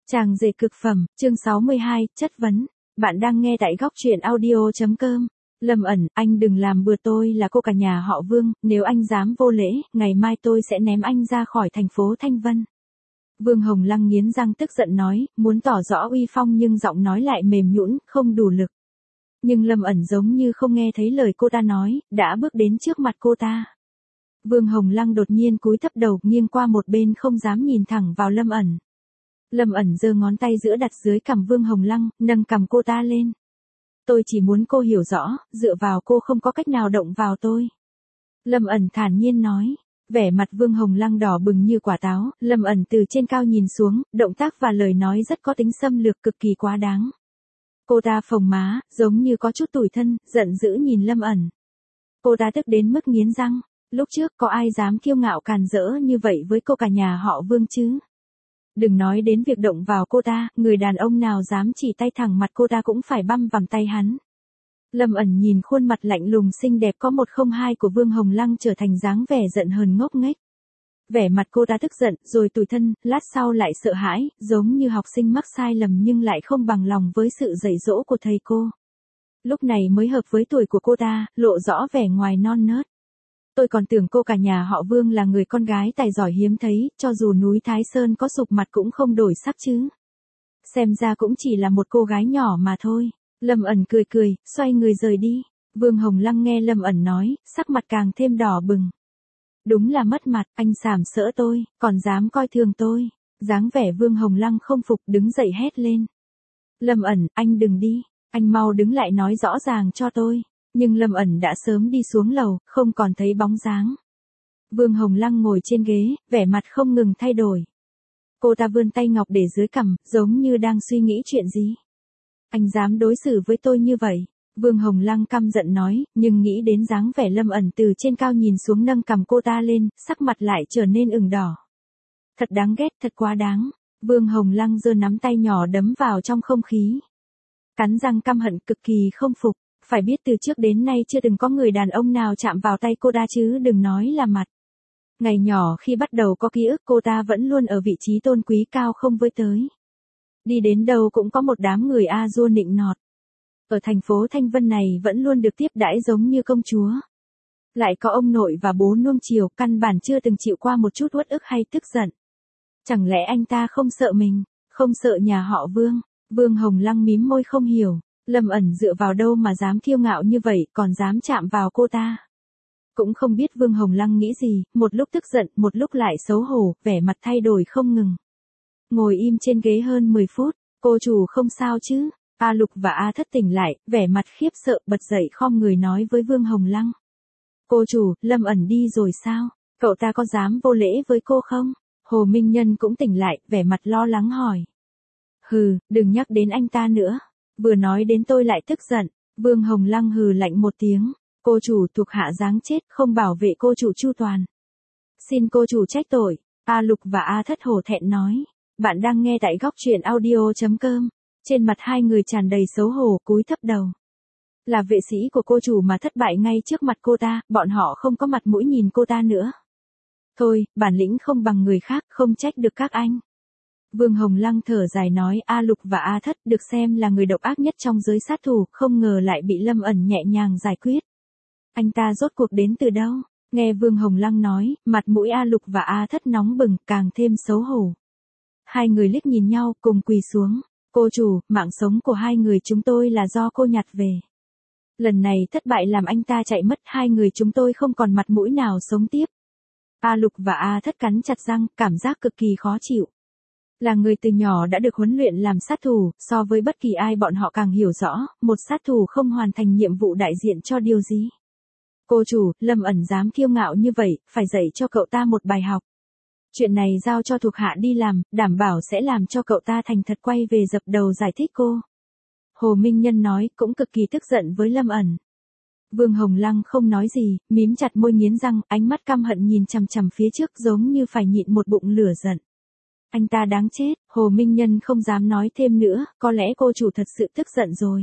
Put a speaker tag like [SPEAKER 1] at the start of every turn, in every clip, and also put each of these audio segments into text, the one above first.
[SPEAKER 1] Chàng rể cực phẩm, chương 62, chất vấn. Bạn đang nghe tại góc truyện audio.com. Lâm ẩn, anh đừng làm bừa, tôi là cô cả nhà họ Vương, nếu anh dám vô lễ, ngày mai tôi sẽ ném anh ra khỏi thành phố Thanh Vân. Vương Hồng Lăng nghiến răng tức giận nói, muốn tỏ rõ uy phong nhưng giọng nói lại mềm nhũn, không đủ lực. Nhưng Lâm ẩn giống như không nghe thấy lời cô ta nói, đã bước đến trước mặt cô ta. Vương Hồng Lăng đột nhiên cúi thấp đầu, nghiêng qua một bên không dám nhìn thẳng vào Lâm ẩn. Lâm ẩn giơ ngón tay giữa đặt dưới cằm Vương Hồng Lăng, nâng cằm cô ta lên. Tôi chỉ muốn cô hiểu rõ, dựa vào cô không có cách nào động vào tôi. Lâm ẩn thản nhiên nói. Vẻ mặt Vương Hồng Lăng đỏ bừng như quả táo, Lâm ẩn từ trên cao nhìn xuống, động tác và lời nói rất có tính xâm lược, cực kỳ quá đáng. Cô ta phồng má, giống như có chút tủi thân, giận dữ nhìn Lâm ẩn. Cô ta tức đến mức nghiến răng. Lúc trước có ai dám kiêu ngạo càn rỡ như vậy với cô cả nhà họ Vương chứ? Đừng nói đến việc động vào cô ta, người đàn ông nào dám chỉ tay thẳng mặt cô ta cũng phải băm vằm tay hắn. Lâm ẩn nhìn khuôn mặt lạnh lùng xinh đẹp có 102 của Vương Hồng Lăng trở thành dáng vẻ giận hờn ngốc nghếch. Vẻ mặt cô ta tức giận, rồi tủi thân, lát sau lại sợ hãi, giống như học sinh mắc sai lầm nhưng lại không bằng lòng với sự dạy dỗ của thầy cô. Lúc này mới hợp với tuổi của cô ta, lộ rõ vẻ ngoài non nớt. Tôi còn tưởng cô cả nhà họ Vương là người con gái tài giỏi hiếm thấy, cho dù núi Thái Sơn có sụp mặt cũng không đổi sắc chứ. Xem ra cũng chỉ là một cô gái nhỏ mà thôi. Lâm ẩn cười cười, xoay người rời đi. Vương Hồng Lăng nghe Lâm ẩn nói, sắc mặt càng thêm đỏ bừng. Đúng là mất mặt, anh sàm sỡ tôi, còn dám coi thường tôi. Dáng vẻ Vương Hồng Lăng không phục, đứng dậy hét lên. Lâm ẩn, anh đừng đi, anh mau đứng lại nói rõ ràng cho tôi. Nhưng Lâm ẩn đã sớm đi xuống lầu, không còn thấy bóng dáng. Vương Hồng Lăng ngồi trên ghế, vẻ mặt không ngừng thay đổi. Cô ta vươn tay ngọc để dưới cằm, giống như đang suy nghĩ chuyện gì. Anh dám đối xử với tôi như vậy? Vương Hồng Lăng căm giận nói, nhưng nghĩ đến dáng vẻ Lâm ẩn từ trên cao nhìn xuống nâng cằm cô ta lên, sắc mặt lại trở nên ửng đỏ. Thật đáng ghét, thật quá đáng. Vương Hồng Lăng giơ nắm tay nhỏ đấm vào trong không khí. Cắn răng căm hận, cực kỳ không phục. Phải biết từ trước đến nay chưa từng có người đàn ông nào chạm vào tay cô ta chứ đừng nói là mặt. Ngày nhỏ khi bắt đầu có ký ức cô ta vẫn luôn ở vị trí tôn quý cao không với tới. Đi đến đâu cũng có một đám người a dua nịnh nọt. Ở thành phố Thanh Vân này vẫn luôn được tiếp đãi giống như công chúa. Lại có ông nội và bố nuông chiều, căn bản chưa từng chịu qua một chút uất ức hay tức giận. Chẳng lẽ anh ta không sợ mình, không sợ nhà họ Vương? Vương Hồng Lăng mím môi không hiểu. Lâm ẩn dựa vào đâu mà dám kiêu ngạo như vậy, còn dám chạm vào cô ta. Cũng không biết Vương Hồng Lăng nghĩ gì, một lúc tức giận, một lúc lại xấu hổ, vẻ mặt thay đổi không ngừng. Ngồi im trên ghế hơn 10 phút, cô chủ không sao chứ? A Lục và A Thất tỉnh lại, vẻ mặt khiếp sợ, bật dậy khom người nói với Vương Hồng Lăng. Cô chủ, Lâm ẩn đi rồi sao? Cậu ta có dám vô lễ với cô không? Hồ Minh Nhân cũng tỉnh lại, vẻ mặt lo lắng hỏi. Hừ, đừng nhắc đến anh ta nữa. Vừa nói đến tôi lại tức giận. Vương Hồng Lăng hừ lạnh một tiếng. Cô chủ thuộc hạ giáng chết, không bảo vệ cô chủ chu toàn. Xin cô chủ trách tội. A Lục và A Thất hổ thẹn nói. Bạn đang nghe tại góc truyện audio.com. Trên mặt hai người tràn đầy xấu hổ, cúi thấp đầu. Là vệ sĩ của cô chủ mà thất bại ngay trước mặt cô ta, bọn họ không có mặt mũi nhìn cô ta nữa. Thôi, bản lĩnh không bằng người khác, không trách được các anh. Vương Hồng Lăng thở dài nói, A Lục và A Thất được xem là người độc ác nhất trong giới sát thủ, không ngờ lại bị Lâm ẩn nhẹ nhàng giải quyết. Anh ta rốt cuộc đến từ đâu? Nghe Vương Hồng Lăng nói, mặt mũi A Lục và A Thất nóng bừng, càng thêm xấu hổ. Hai người liếc nhìn nhau, cùng quỳ xuống. Cô chủ, mạng sống của hai người chúng tôi là do cô nhặt về. Lần này thất bại làm anh ta chạy mất, hai người chúng tôi không còn mặt mũi nào sống tiếp. A Lục và A Thất cắn chặt răng, cảm giác cực kỳ khó chịu. Là người từ nhỏ đã được huấn luyện làm sát thủ, so với bất kỳ ai bọn họ càng hiểu rõ, một sát thủ không hoàn thành nhiệm vụ đại diện cho điều gì. Cô chủ, Lâm ẩn dám kiêu ngạo như vậy, phải dạy cho cậu ta một bài học. Chuyện này giao cho thuộc hạ đi làm, đảm bảo sẽ làm cho cậu ta thành thật quay về dập đầu giải thích cô. Hồ Minh Nhân nói, cũng cực kỳ tức giận với Lâm ẩn. Vương Hồng Lăng không nói gì, mím chặt môi nghiến răng, ánh mắt căm hận nhìn chằm chằm phía trước giống như phải nhịn một bụng lửa giận. Anh ta đáng chết, Hồ Minh Nhân không dám nói thêm nữa, có lẽ cô chủ thật sự tức giận rồi.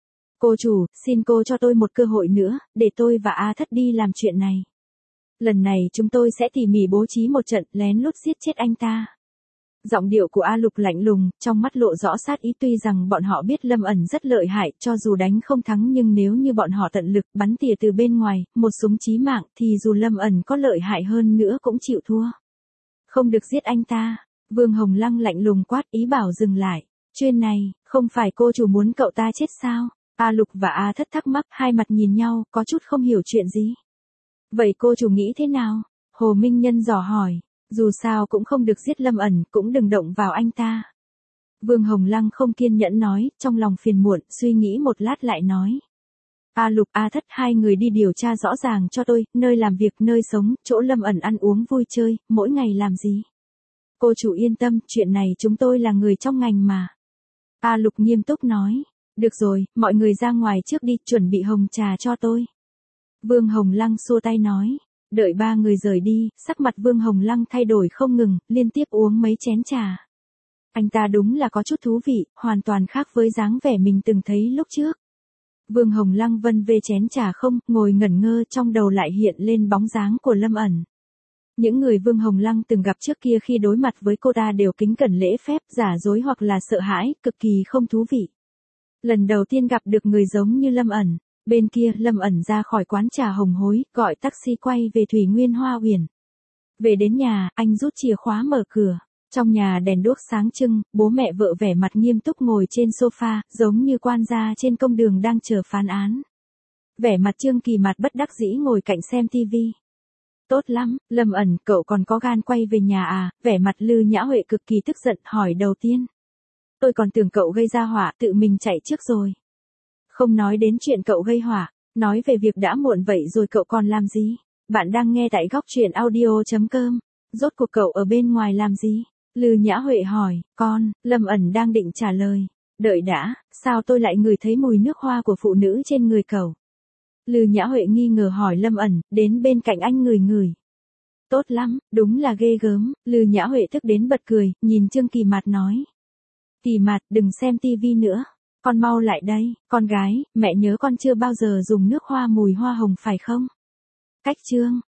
[SPEAKER 1] Cô chủ, xin cô cho tôi một cơ hội nữa, để tôi và A Thất đi làm chuyện này. Lần này chúng tôi sẽ tỉ mỉ bố trí một trận lén lút giết chết anh ta. Giọng điệu của A Lục lạnh lùng, trong mắt lộ rõ sát ý, tuy rằng bọn họ biết Lâm ẩn rất lợi hại, cho dù đánh không thắng nhưng nếu như bọn họ tận lực bắn tỉa từ bên ngoài, một súng chí mạng thì dù Lâm ẩn có lợi hại hơn nữa cũng chịu thua. Không được giết anh ta. Vương Hồng Lăng lạnh lùng quát, ý bảo dừng lại. Chuyện này, không phải cô chủ muốn cậu ta chết sao? A Lục và A Thất thắc mắc, hai mặt nhìn nhau, có chút không hiểu chuyện gì. Vậy cô chủ nghĩ thế nào? Hồ Minh Nhân dò hỏi. Dù sao cũng không được giết Lâm ẩn, cũng đừng động vào anh ta. Vương Hồng Lăng không kiên nhẫn nói, trong lòng phiền muộn, suy nghĩ một lát lại nói. A Lục, A Thất, hai người đi điều tra rõ ràng cho tôi, nơi làm việc, nơi sống, chỗ Lâm ẩn ăn uống vui chơi, mỗi ngày làm gì. Cô chủ yên tâm, chuyện này chúng tôi là người trong ngành mà. A Lục nghiêm túc nói. Được rồi, mọi người ra ngoài trước đi, chuẩn bị hồng trà cho tôi. Vương Hồng Lăng xua tay nói. Đợi ba người rời đi, sắc mặt Vương Hồng Lăng thay đổi không ngừng, liên tiếp uống mấy chén trà. Anh ta đúng là có chút thú vị, hoàn toàn khác với dáng vẻ mình từng thấy lúc trước. Vương Hồng Lăng vân về chén trà không, ngồi ngẩn ngơ, trong đầu lại hiện lên bóng dáng của Lâm ẩn. Những người Vương Hồng Lăng từng gặp trước kia khi đối mặt với cô ta đều kính cẩn lễ phép, giả dối hoặc là sợ hãi, cực kỳ không thú vị. Lần đầu tiên gặp được người giống như Lâm ẩn. Bên kia, Lâm ẩn ra khỏi quán trà hồng hối, gọi taxi quay về Thủy Nguyên Hoa Huyền. Về đến nhà, anh rút chìa khóa mở cửa. Trong nhà đèn đuốc sáng trưng, bố mẹ vợ vẻ mặt nghiêm túc ngồi trên sofa, giống như quan gia trên công đường đang chờ phán án. Vẻ mặt Trương Kỳ Mạt bất đắc dĩ ngồi cạnh xem tivi. Tốt lắm, Lâm ẩn, cậu còn có gan quay về nhà à? Vẻ mặt Lư Nhã Huệ cực kỳ tức giận, hỏi đầu tiên. Tôi còn tưởng cậu gây ra họa, tự mình chạy trước rồi. Không nói đến chuyện cậu gây họa, nói về việc đã muộn vậy rồi cậu còn làm gì? Bạn đang nghe tại góc truyện audio.com. Rốt cuộc cậu ở bên ngoài làm gì? Lư Nhã Huệ hỏi, Lâm ẩn đang định trả lời. Đợi đã, sao tôi lại ngửi thấy mùi nước hoa của phụ nữ trên người cậu? Lư Nhã Huệ nghi ngờ hỏi Lâm ẩn, đến bên cạnh anh ngửi ngửi. Tốt lắm, đúng là ghê gớm, Lư Nhã Huệ tức đến bật cười, nhìn Trương Kỳ Mạt nói. Kỳ Mạt, đừng xem tivi nữa. Con mau lại đây, con gái, mẹ nhớ con chưa bao giờ dùng nước hoa mùi hoa hồng phải không? Cách Trương,